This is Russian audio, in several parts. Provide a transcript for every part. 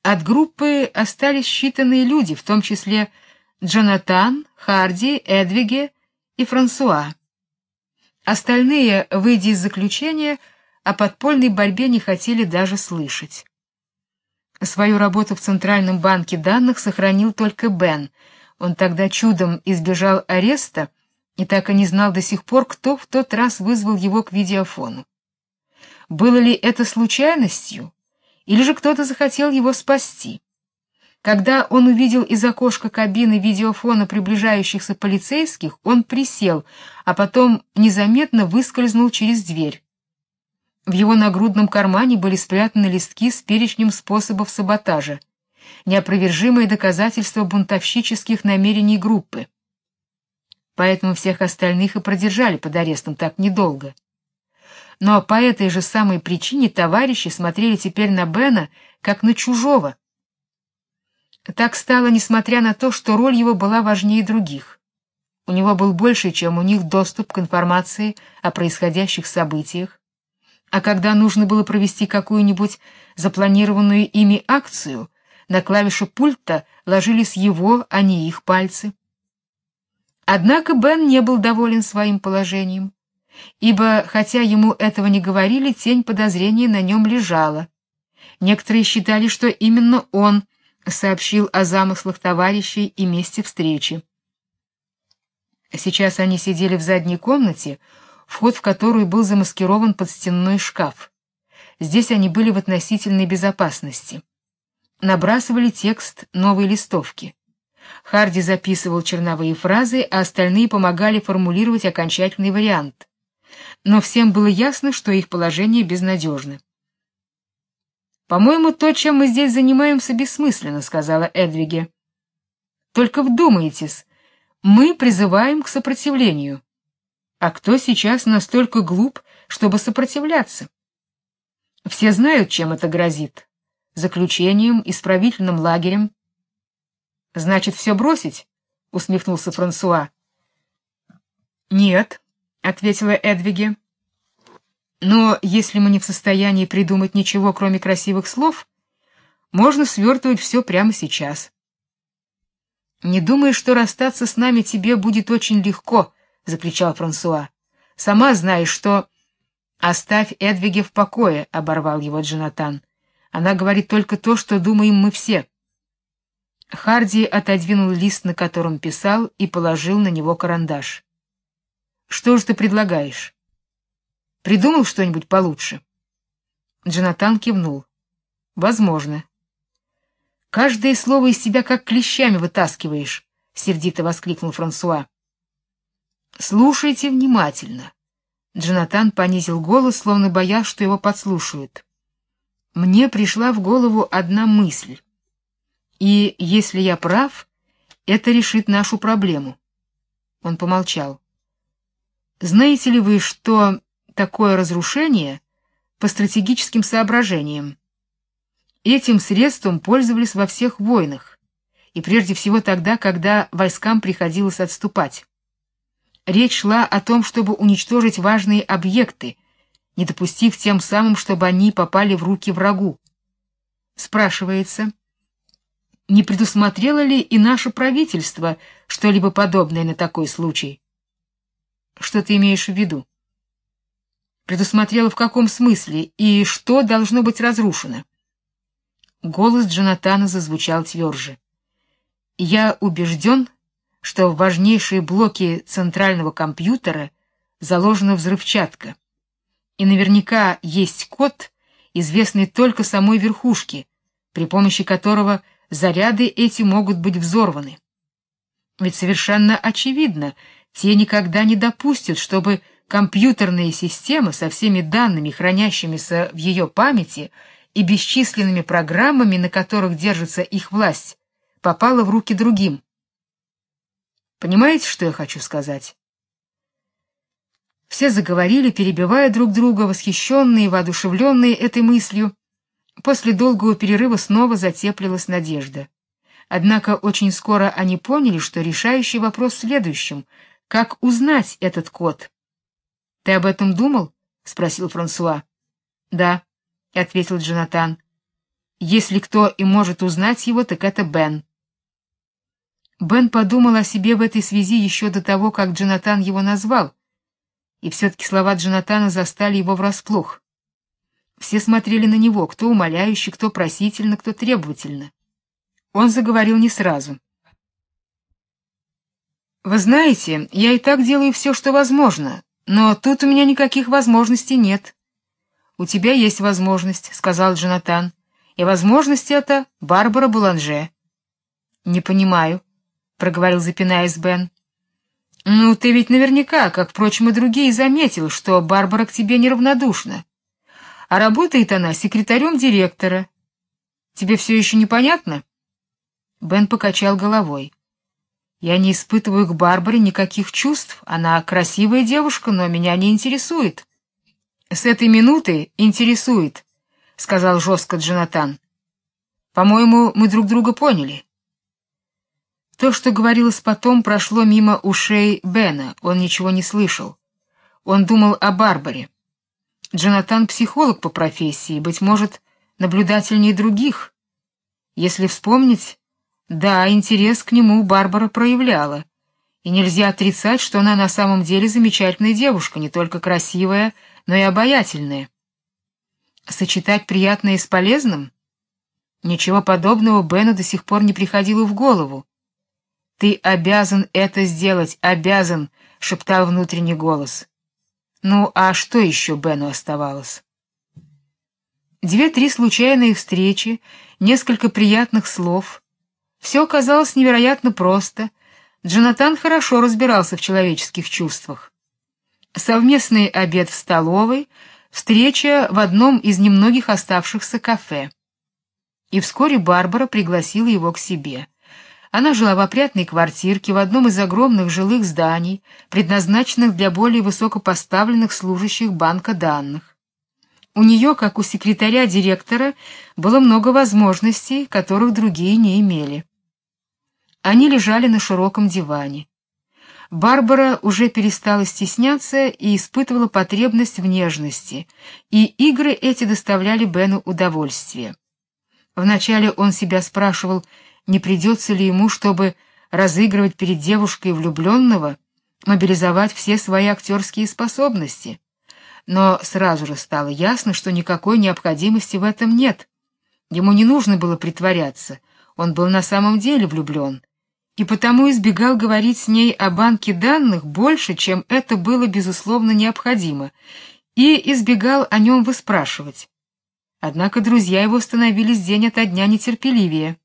От группы остались считанные люди, в том числе Джонатан, Харди, Эдвиге и Франсуа. Остальные, выйдя из заключения, о подпольной борьбе не хотели даже слышать. Свою работу в Центральном банке данных сохранил только Бен. Он тогда чудом избежал ареста и так и не знал до сих пор, кто в тот раз вызвал его к видеофону. Было ли это случайностью, или же кто-то захотел его спасти? Когда он увидел из окошка кабины видеофона приближающихся полицейских, он присел, а потом незаметно выскользнул через дверь. В его нагрудном кармане были спрятаны листки с перечнем способов саботажа, неопровержимые доказательства бунтовщических намерений группы. Поэтому всех остальных и продержали под арестом так недолго. Но по этой же самой причине товарищи смотрели теперь на Бена как на чужого. Так стало, несмотря на то, что роль его была важнее других. У него был больше, чем у них, доступ к информации о происходящих событиях, а когда нужно было провести какую-нибудь запланированную ими акцию, на клавиши пульта ложились его, а не их пальцы. Однако Бен не был доволен своим положением, ибо, хотя ему этого не говорили, тень подозрения на нем лежала. Некоторые считали, что именно он сообщил о замыслах товарищей и месте встречи. Сейчас они сидели в задней комнате, вход в которую был замаскирован под стенной шкаф. Здесь они были в относительной безопасности. Набрасывали текст новой листовки. Харди записывал черновые фразы, а остальные помогали формулировать окончательный вариант. Но всем было ясно, что их положение безнадежно. «По-моему, то, чем мы здесь занимаемся, бессмысленно», — сказала Эдвиге. «Только вдумайтесь, мы призываем к сопротивлению. А кто сейчас настолько глуп, чтобы сопротивляться? Все знают, чем это грозит. Заключением, исправительным лагерем. Значит, все бросить? Усмехнулся Франсуа. Нет, ответила Эдвиге. Но если мы не в состоянии придумать ничего, кроме красивых слов, можно свертывать все прямо сейчас. Не думай, что расстаться с нами тебе будет очень легко, закричал Франсуа. Сама знаешь, что... Оставь Эдвиге в покое, оборвал его Джонатан. Она говорит только то, что думаем мы все. Харди отодвинул лист, на котором писал, и положил на него карандаш. Что же ты предлагаешь? Придумал что-нибудь получше? Джонатан кивнул. Возможно. Каждое слово из тебя как клещами вытаскиваешь, сердито воскликнул Франсуа. Слушайте внимательно. Джонатан понизил голос, словно боясь, что его подслушают. Мне пришла в голову одна мысль. И если я прав, это решит нашу проблему. Он помолчал. Знаете ли вы, что такое разрушение по стратегическим соображениям? Этим средством пользовались во всех войнах, и прежде всего тогда, когда войскам приходилось отступать. Речь шла о том, чтобы уничтожить важные объекты, не допустив тем самым, чтобы они попали в руки врагу. Спрашивается, не предусмотрело ли и наше правительство что-либо подобное на такой случай? Что ты имеешь в виду? Предусмотрело в каком смысле и что должно быть разрушено? Голос Джонатана зазвучал тверже. Я убежден, что в важнейшие блоки центрального компьютера заложена взрывчатка. И наверняка есть код, известный только самой верхушке, при помощи которого заряды эти могут быть взорваны. Ведь совершенно очевидно, те никогда не допустят, чтобы компьютерная система со всеми данными, хранящимися в ее памяти, и бесчисленными программами, на которых держится их власть, попала в руки другим. Понимаете, что я хочу сказать? Все заговорили, перебивая друг друга, восхищенные и воодушевленные этой мыслью. После долгого перерыва снова затеплилась надежда. Однако очень скоро они поняли, что решающий вопрос в следующем: как узнать этот код? Ты об этом думал? Спросил Франсуа. Да, ответил Джонатан. Если кто и может узнать его, так это Бен. Бен подумал о себе в этой связи еще до того, как Джонатан его назвал, и все-таки слова Джонатана застали его врасплох. Все смотрели на него, кто умоляюще, кто просительно, кто требовательно. Он заговорил не сразу. «Вы знаете, я и так делаю все, что возможно, но тут у меня никаких возможностей нет». «У тебя есть возможность», — сказал Джонатан, — «и возможность эта Барбара Буланже». «Не понимаю», — проговорил, запинаясь, Бен. «Ну, ты ведь наверняка, как, впрочем, и другие, заметил, что Барбара к тебе неравнодушна. А работает она секретарем директора. Тебе все еще непонятно?» Бен покачал головой. «Я не испытываю к Барбаре никаких чувств. Она красивая девушка, но меня не интересует». «С этой минуты интересует», — сказал жестко Джонатан. «По-моему, мы друг друга поняли». То, что говорилось потом, прошло мимо ушей Бена, он ничего не слышал. Он думал о Барбаре. Джонатан — психолог по профессии, быть может, наблюдательнее других. Если вспомнить, да, интерес к нему Барбара проявляла, и нельзя отрицать, что она на самом деле замечательная девушка, не только красивая, но и обаятельная. Сочетать приятное с полезным? Ничего подобного Бену до сих пор не приходило в голову. «Ты обязан это сделать, обязан», — шептал внутренний голос. Ну, а что еще Бену оставалось? 2-3 случайные встречи, несколько приятных слов. Все оказалось невероятно просто. Джонатан хорошо разбирался в человеческих чувствах. Совместный обед в столовой, встреча в одном из немногих оставшихся кафе. И вскоре Барбара пригласила его к себе. Она жила в опрятной квартирке в одном из огромных жилых зданий, предназначенных для более высокопоставленных служащих банка данных. У нее, как у секретаря директора, было много возможностей, которых другие не имели. Они лежали на широком диване. Барбара уже перестала стесняться и испытывала потребность в нежности, и игры эти доставляли Бену удовольствие. Вначале он себя спрашивал, не придется ли ему, чтобы разыгрывать перед девушкой влюбленного, мобилизовать все свои актерские способности. Но сразу же стало ясно, что никакой необходимости в этом нет. Ему не нужно было притворяться, он был на самом деле влюблен, и потому избегал говорить с ней о банке данных больше, чем это было безусловно необходимо, и избегал о нем выспрашивать. Однако друзья его становились день ото дня нетерпеливее.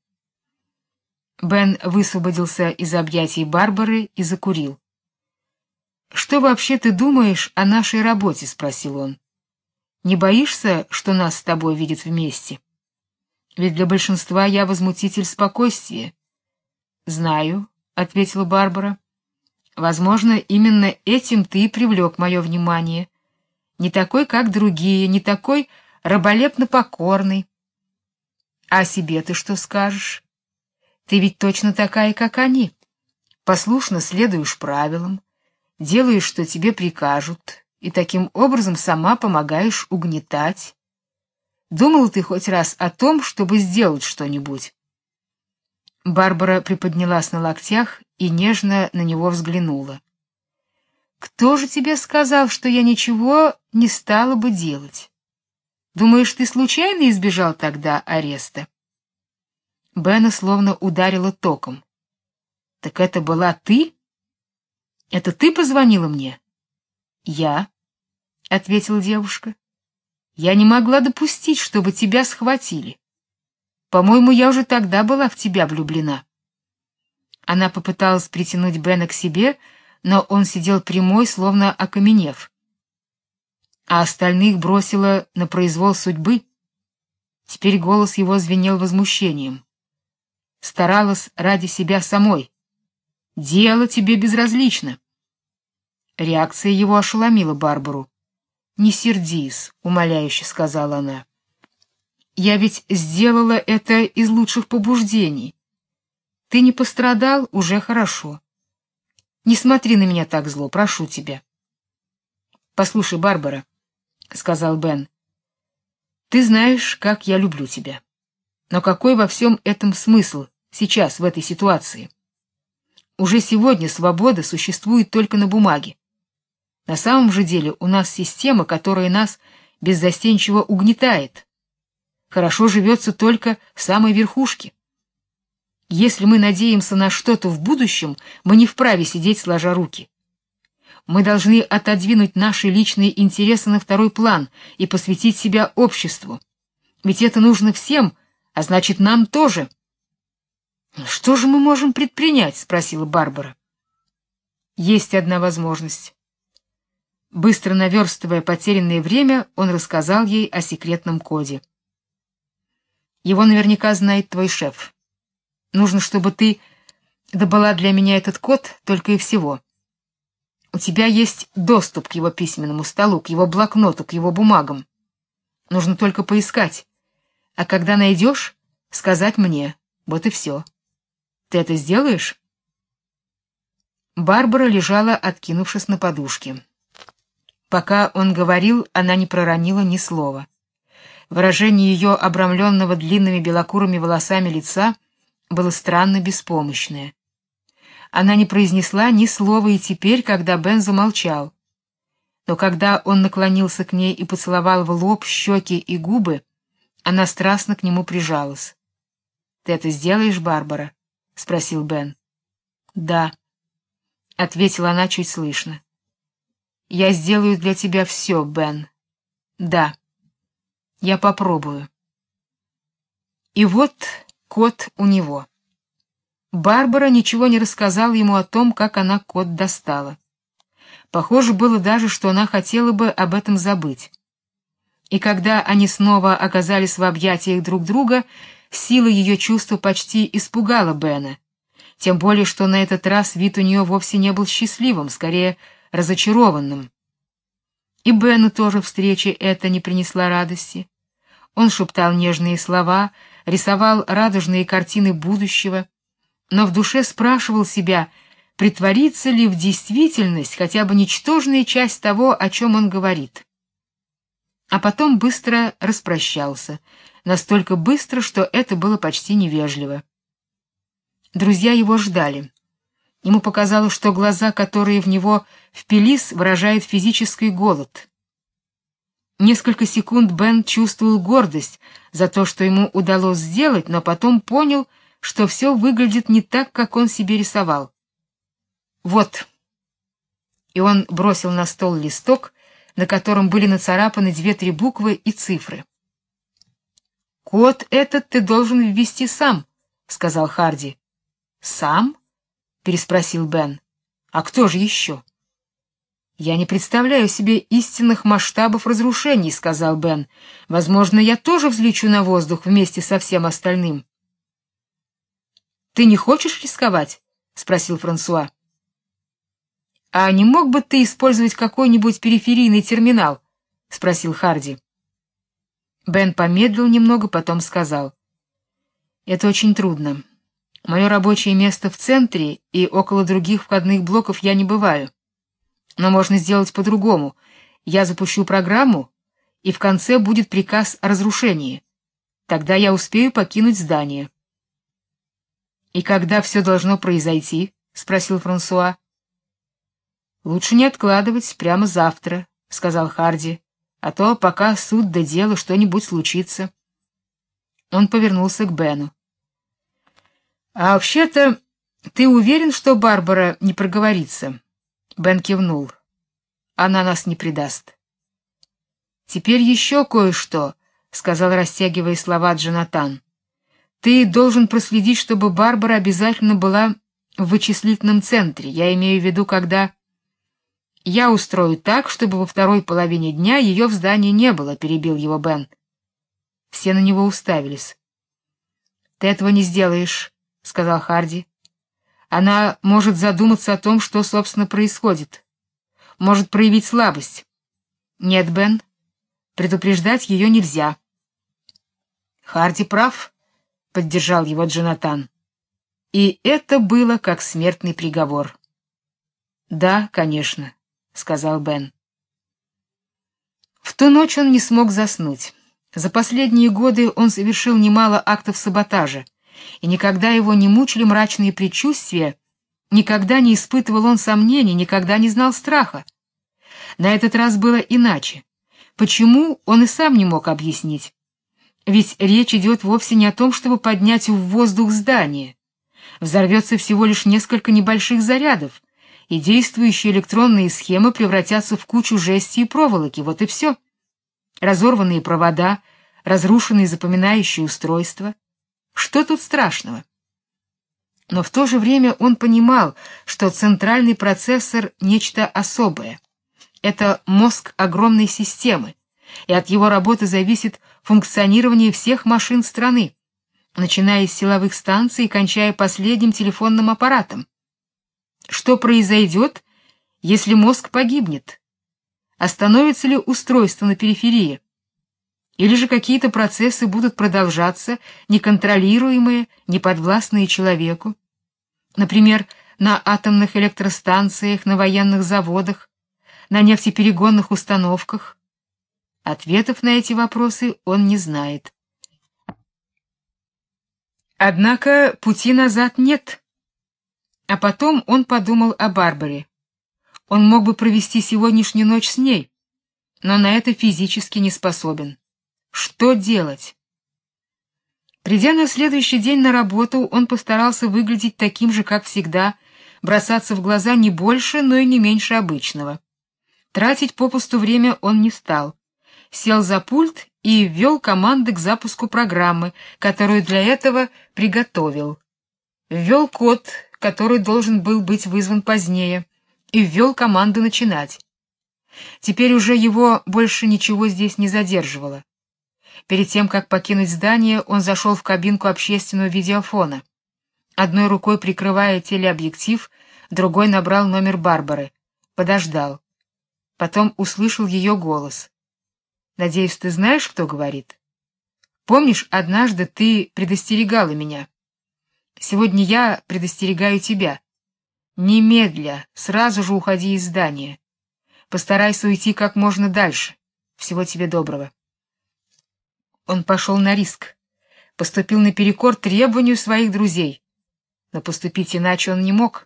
Бен высвободился из объятий Барбары и закурил. «Что вообще ты думаешь о нашей работе?» — спросил он. «Не боишься, что нас с тобой видят вместе? Ведь для большинства я возмутитель спокойствия». «Знаю», — ответила Барбара. «Возможно, именно этим ты и привлек мое внимание. Не такой, как другие, не такой раболепно покорный. А о себе ты что скажешь? Ты ведь точно такая, как они. Послушно следуешь правилам, делаешь, что тебе прикажут, и таким образом сама помогаешь угнетать. Думал ты хоть раз о том, чтобы сделать что-нибудь?» Барбара приподнялась на локтях и нежно на него взглянула. «Кто же тебе сказал, что я ничего не стала бы делать? Думаешь, ты случайно избежал тогда ареста?» Бена словно ударило током. «Так это была ты? Это ты позвонила мне?» «Я», — ответила девушка. «Я не могла допустить, чтобы тебя схватили. По-моему, я уже тогда была в тебя влюблена». Она попыталась притянуть Бена к себе, но он сидел прямой, словно окаменев. А остальных бросила на произвол судьбы. Теперь голос его звенел возмущением. Старалась ради себя самой. Дело тебе безразлично. Реакция его ошеломила Барбару. «Не сердись», — умоляюще сказала она. «Я ведь сделала это из лучших побуждений. Ты не пострадал, уже хорошо. Не смотри на меня так зло, прошу тебя». «Послушай, Барбара», — сказал Бен, — «ты знаешь, как я люблю тебя. Но какой во всем этом смысл сейчас, в этой ситуации? Уже сегодня свобода существует только на бумаге. На самом же деле у нас система, которая нас беззастенчиво угнетает. Хорошо живется только в самой верхушке. Если мы надеемся на что-то в будущем, мы не вправе сидеть сложа руки. Мы должны отодвинуть наши личные интересы на второй план и посвятить себя обществу. Ведь это нужно всем, а значит, нам тоже. Что же мы можем предпринять, спросила Барбара. Есть одна возможность. Быстро наверстывая потерянное время, он рассказал ей о секретном коде. Его наверняка знает твой шеф. Нужно, чтобы ты добыла для меня этот код только и всего. У тебя есть доступ к его письменному столу, к его блокноту, к его бумагам. Нужно только поискать. А когда найдешь, сказать мне. Вот и все. Ты это сделаешь? Барбара лежала, откинувшись на подушке. Пока он говорил, она не проронила ни слова. Выражение ее обрамленного длинными белокурыми волосами лица было странно беспомощное. Она не произнесла ни слова и теперь, когда Бен замолчал. Но когда он наклонился к ней и поцеловал в лоб, щеки и губы, она страстно к нему прижалась. «Ты это сделаешь, Барбара?» — спросил Бен. «Да», — ответила она чуть слышно. «Я сделаю для тебя все, Бен. Да, я попробую». И вот код у него. Барбара ничего не рассказала ему о том, как она код достала. Похоже было даже, что она хотела бы об этом забыть. И когда они снова оказались в объятиях друг друга, сила ее чувства почти испугала Бена. Тем более, что на этот раз вид у нее вовсе не был счастливым, скорее разочарованным. И Бену тоже встреча эта не принесла радости. Он шептал нежные слова, рисовал радужные картины будущего, но в душе спрашивал себя, притворится ли в действительность хотя бы ничтожная часть того, о чем он говорит. А потом быстро распрощался, настолько быстро, что это было почти невежливо. Друзья его ждали. Ему показалось, что глаза, которые в него впились, выражают физический голод. Несколько секунд Бен чувствовал гордость за то, что ему удалось сделать, но потом понял, что все выглядит не так, как он себе рисовал. Вот. И он бросил на стол листок, на котором были нацарапаны 2-3 буквы и цифры. «Код этот ты должен ввести сам», — сказал Харди. «Сам?» — переспросил Бен. «А кто же еще?» «Я не представляю себе истинных масштабов разрушений», — сказал Бен. «Возможно, я тоже взлечу на воздух вместе со всем остальным». «Ты не хочешь рисковать?» — спросил Франсуа. «А не мог бы ты использовать какой-нибудь периферийный терминал?» — спросил Харди. Бен помедлил немного, потом сказал: «Это очень трудно. Мое рабочее место в центре, и около других входных блоков я не бываю. Но можно сделать по-другому. Я запущу программу, и в конце будет приказ о разрушении. Тогда я успею покинуть здание». «И когда все должно произойти?» — спросил Франсуа. «Лучше не откладывать, прямо завтра», — сказал Харди, «а то пока суд до дела что-нибудь случится». Он повернулся к Бену. «А вообще-то, ты уверен, что Барбара не проговорится?» Бен кивнул. «Она нас не предаст». «Теперь еще кое-что», — сказал, растягивая слова, Джонатан. «Ты должен проследить, чтобы Барбара обязательно была в вычислительном центре. Я имею в виду, когда...» «Я устрою так, чтобы во второй половине дня ее в здании не было», — перебил его Бен. Все на него уставились. «Ты этого не сделаешь», — сказал Харди. «Она может задуматься о том, что, собственно, происходит. Может проявить слабость. Нет, Бен, предупреждать ее нельзя». «Харди прав», — поддержал его Джонатан. И это было как смертный приговор. «Да, конечно», — сказал Бен. В ту ночь он не смог заснуть. За последние годы он совершил немало актов саботажа, и никогда его не мучили мрачные предчувствия, никогда не испытывал он сомнений, никогда не знал страха. На этот раз было иначе. Почему, он и сам не мог объяснить. Ведь речь идет вовсе не о том, чтобы поднять в воздух здание. Взорвется всего лишь несколько небольших зарядов, и действующие электронные схемы превратятся в кучу жести и проволоки, вот и все. Разорванные провода, разрушенные запоминающие устройства. Что тут страшного? Но в то же время он понимал, что центральный процессор — нечто особое. Это мозг огромной системы, и от его работы зависит функционирование всех машин страны, начиная с силовых станций и кончая последним телефонным аппаратом. Что произойдет, если мозг погибнет? Остановится ли устройство на периферии? Или же какие-то процессы будут продолжаться, неконтролируемые, неподвластные человеку? Например, на атомных электростанциях, на военных заводах, на нефтеперегонных установках? Ответов на эти вопросы он не знает. Однако пути назад нет. А потом он подумал о Барбаре. Он мог бы провести сегодняшнюю ночь с ней, но на это физически не способен. Что делать? Придя на следующий день на работу, он постарался выглядеть таким же, как всегда, бросаться в глаза не больше, но и не меньше обычного. Тратить попусту время он не стал. Сел за пульт и ввел команды к запуску программы, которую для этого приготовил. Ввел код, который должен был быть вызван позднее, и ввел команду начинать. Теперь уже его больше ничего здесь не задерживало. Перед тем, как покинуть здание, он зашел в кабинку общественного видеофона. Одной рукой прикрывая телеобъектив, другой набрал номер Барбары. Подождал. Потом услышал ее голос. «Надеюсь, ты знаешь, кто говорит? Помнишь, однажды ты предостерегала меня? Сегодня я предостерегаю тебя. Немедля, сразу же уходи из здания. Постарайся уйти как можно дальше. Всего тебе доброго». Он пошел на риск, поступил наперекор требованию своих друзей, но поступить иначе он не мог.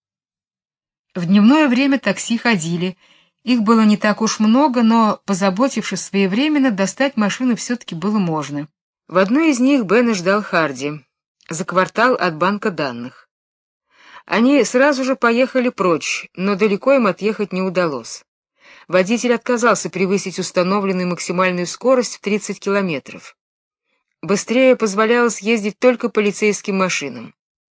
В дневное время такси ходили, их было не так уж много, но, позаботившись своевременно, достать машину все-таки было можно. В одной из них Бена ждал Харди, за квартал от банка данных. Они сразу же поехали прочь, но далеко им отъехать не удалось. Водитель отказался превысить установленную максимальную скорость в 30 километров. Быстрее позволялось ездить только полицейским машинам.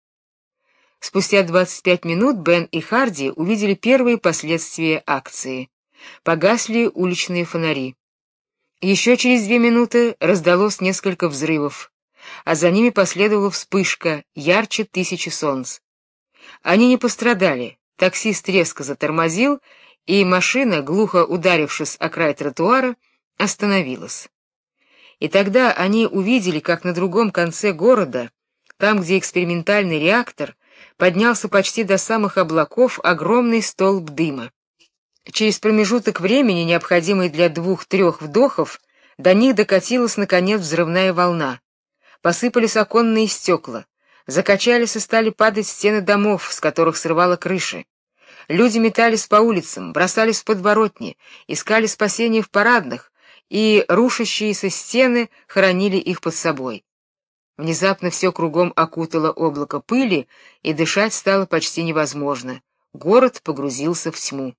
Спустя 25 минут Бен и Харди увидели первые последствия акции. Погасли уличные фонари. Еще через 2 минуты раздалось несколько взрывов, а за ними последовала вспышка, ярче 1000 солнц. Они не пострадали, таксист резко затормозил, и машина, глухо ударившись о край тротуара, остановилась. И тогда они увидели, как на другом конце города, там, где экспериментальный реактор, поднялся почти до самых облаков огромный столб дыма. Через промежуток времени, необходимый для 2-3 вдохов, до них докатилась наконец взрывная волна. Посыпались оконные стекла, закачались и стали падать стены домов, с которых срывало крыши. Люди метались по улицам, бросались в подворотни, искали спасения в парадных, и рушащиеся стены хоронили их под собой. Внезапно все кругом окутало облако пыли, и дышать стало почти невозможно. Город погрузился в тьму.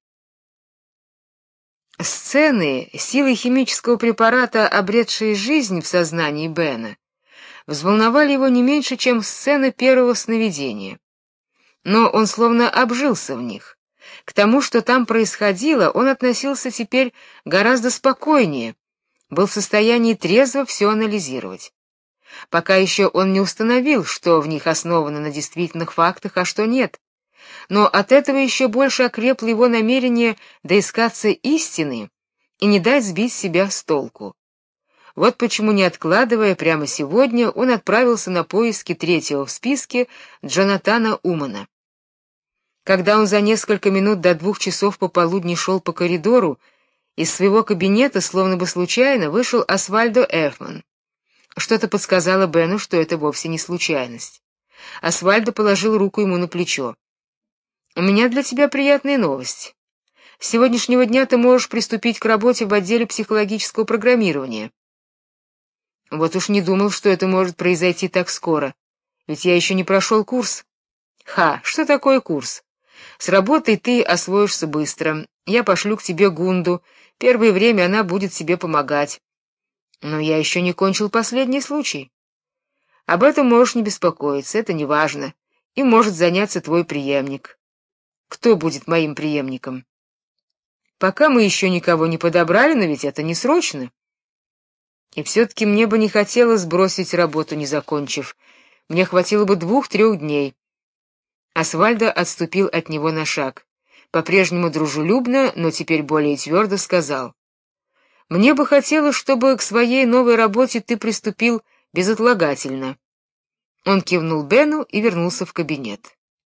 Сцены, силой химического препарата, обретшие жизнь в сознании Бена, взволновали его не меньше, чем сцены первого сновидения. Но он словно обжился в них. К тому, что там происходило, он относился теперь гораздо спокойнее, был в состоянии трезво все анализировать. Пока еще он не установил, что в них основано на действительных фактах, а что нет. Но от этого еще больше окрепло его намерение доискаться истины и не дать сбить себя с толку. Вот почему, не откладывая, прямо сегодня он отправился на поиски третьего в списке Джонатана Умана. Когда он за несколько минут до 2 часов пополудни шел по коридору, Из своего кабинета, словно бы случайно, вышел Освальдо Эфман. Что-то подсказало Бену, что это вовсе не случайность. Освальдо положил руку ему на плечо. «У меня для тебя приятная новость. С сегодняшнего дня ты можешь приступить к работе в отделе психологического программирования». Вот уж не думал, что это может произойти так скоро, ведь я еще не прошел курс. Что такое курс? С работой ты освоишься быстро. Я пошлю к тебе Гунду. Первое время она будет тебе помогать. Но я еще не кончил последний случай. Об этом можешь не беспокоиться, это не важно. Им может заняться твой преемник. Кто будет моим преемником? Пока мы еще никого не подобрали, но ведь это не срочно. И все-таки мне бы не хотелось бросить работу, не закончив. Мне хватило бы 2-3 дней. Освальдо отступил от него на шаг. По-прежнему дружелюбно, но теперь более твердо сказал: «Мне бы хотелось, чтобы к своей новой работе ты приступил безотлагательно». Он кивнул Бену и вернулся в кабинет.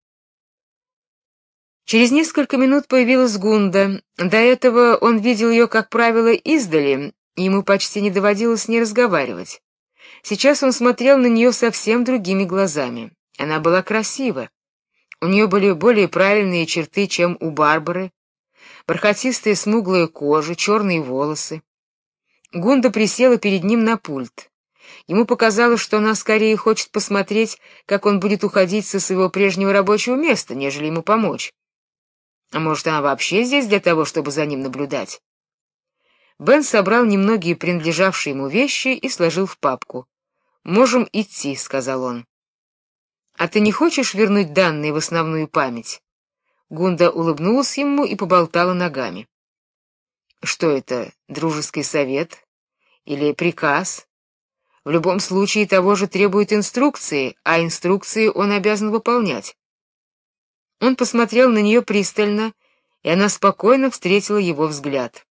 Через несколько минут появилась Гунда. До этого он видел ее, как правило, издали, и ему почти не доводилось с ней разговаривать. Сейчас он смотрел на нее совсем другими глазами. Она была красива. У нее были более правильные черты, чем у Барбары, бархатистая смуглая кожа, черные волосы. Гунда присела перед ним на пульт. Ему показалось, что она скорее хочет посмотреть, как он будет уходить со своего прежнего рабочего места, нежели ему помочь. А может, она вообще здесь для того, чтобы за ним наблюдать? Бен собрал немногие принадлежавшие ему вещи и сложил в папку. «Можем идти», — сказал он. «А ты не хочешь вернуть данные в основную память?» Гунда улыбнулась ему и поболтала ногами. «Что это, дружеский совет? Или приказ? В любом случае того же требуют инструкции, а инструкции он обязан выполнять». Он посмотрел на нее пристально, и она спокойно встретила его взгляд.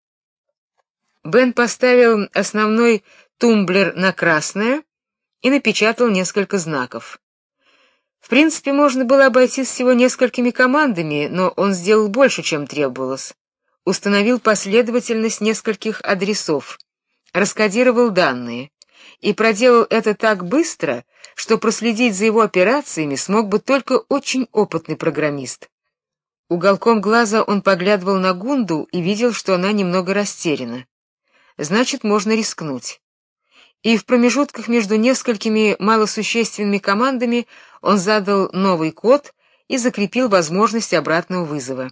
Бен поставил основной тумблер на красное и напечатал несколько знаков. В принципе, можно было обойтись всего несколькими командами, но он сделал больше, чем требовалось. Установил последовательность нескольких адресов, раскодировал данные и проделал это так быстро, что проследить за его операциями смог бы только очень опытный программист. Уголком глаза он поглядывал на Гунду и видел, что она немного растеряна. Значит, можно рискнуть. И в промежутках между несколькими малосущественными командами он задал новый код и закрепил возможность обратного вызова.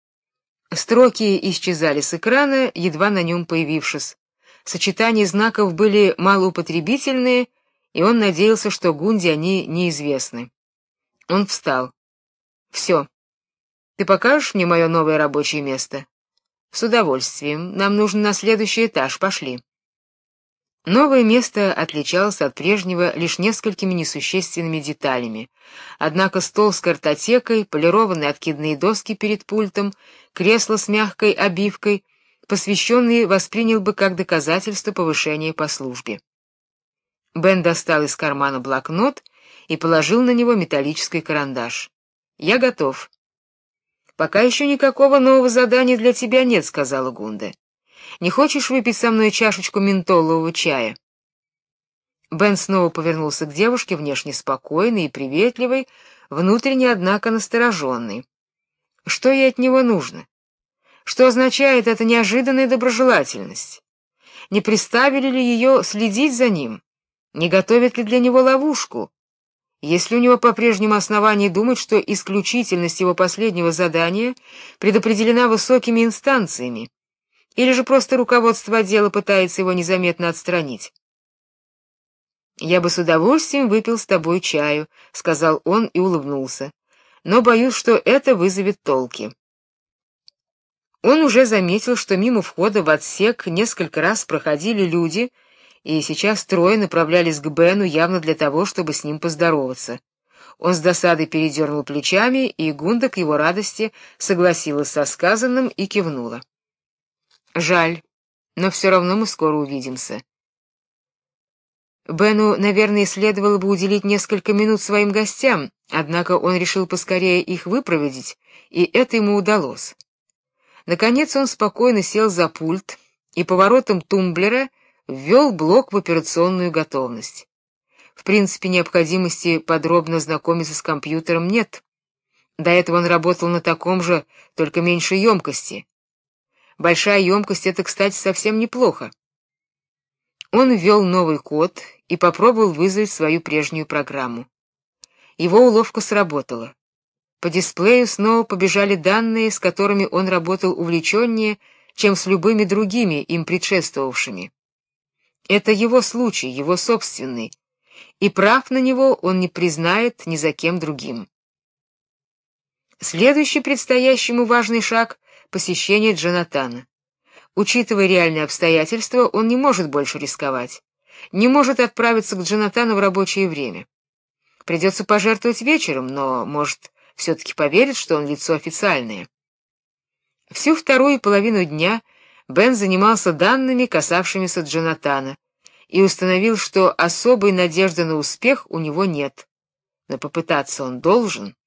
Строки исчезали с экрана, едва на нем появившись. Сочетания знаков были малоупотребительные, и он надеялся, что Гунде они неизвестны. Он встал. «Все. Ты покажешь мне мое новое рабочее место?» «С удовольствием. Нам нужно на следующий этаж. Пошли». Новое место отличалось от прежнего лишь несколькими несущественными деталями. Однако стол с картотекой, полированные откидные доски перед пультом, кресло с мягкой обивкой посвященный воспринял бы как доказательство повышения по службе. Бен достал из кармана блокнот и положил на него металлический карандаш. «Я готов». «Пока еще никакого нового задания для тебя нет», — сказала Гунда. «Не хочешь выпить со мной чашечку ментолового чая?» Бен снова повернулся к девушке, внешне спокойной и приветливой, внутренне, однако, настороженной. Что ей от него нужно? Что означает эта неожиданная доброжелательность? Не приставили ли ее следить за ним? Не готовят ли для него ловушку? Есть ли у него по-прежнему основания думать, что исключительность его последнего задания предопределена высокими инстанциями? Или же просто руководство отдела пытается его незаметно отстранить? «Я бы с удовольствием выпил с тобой чаю», — сказал он и улыбнулся. «Но боюсь, что это вызовет толки». Он уже заметил, что мимо входа в отсек несколько раз проходили люди, и сейчас трое направлялись к Бену явно для того, чтобы с ним поздороваться. Он с досадой передернул плечами, и Гунда к его радости согласилась со сказанным и кивнула. «Жаль, но все равно мы скоро увидимся». Бену, наверное, следовало бы уделить несколько минут своим гостям, однако он решил поскорее их выпроводить, и это ему удалось. Наконец он спокойно сел за пульт и поворотом тумблера ввел блок в операционную готовность. В принципе, необходимости подробно знакомиться с компьютером нет. До этого он работал на таком же, только меньшей емкости. Большая емкость — это, кстати, совсем неплохо. Он ввел новый код и попробовал вызвать свою прежнюю программу. Его уловка сработала. По дисплею снова побежали данные, с которыми он работал увлеченнее, чем с любыми другими им предшествовавшими. Это его случай, его собственный, и прав на него он не признает ни за кем другим. Следующий предстоящий ему важный шаг — посещение Джонатана. Учитывая реальные обстоятельства, он не может больше рисковать, не может отправиться к Джонатану в рабочее время. Придется пожертвовать вечером, но, может, все-таки поверит, что он лицо официальное. Всю вторую половину дня Бен занимался данными, касавшимися Джонатана, и установил, что особой надежды на успех у него нет. Но попытаться он должен.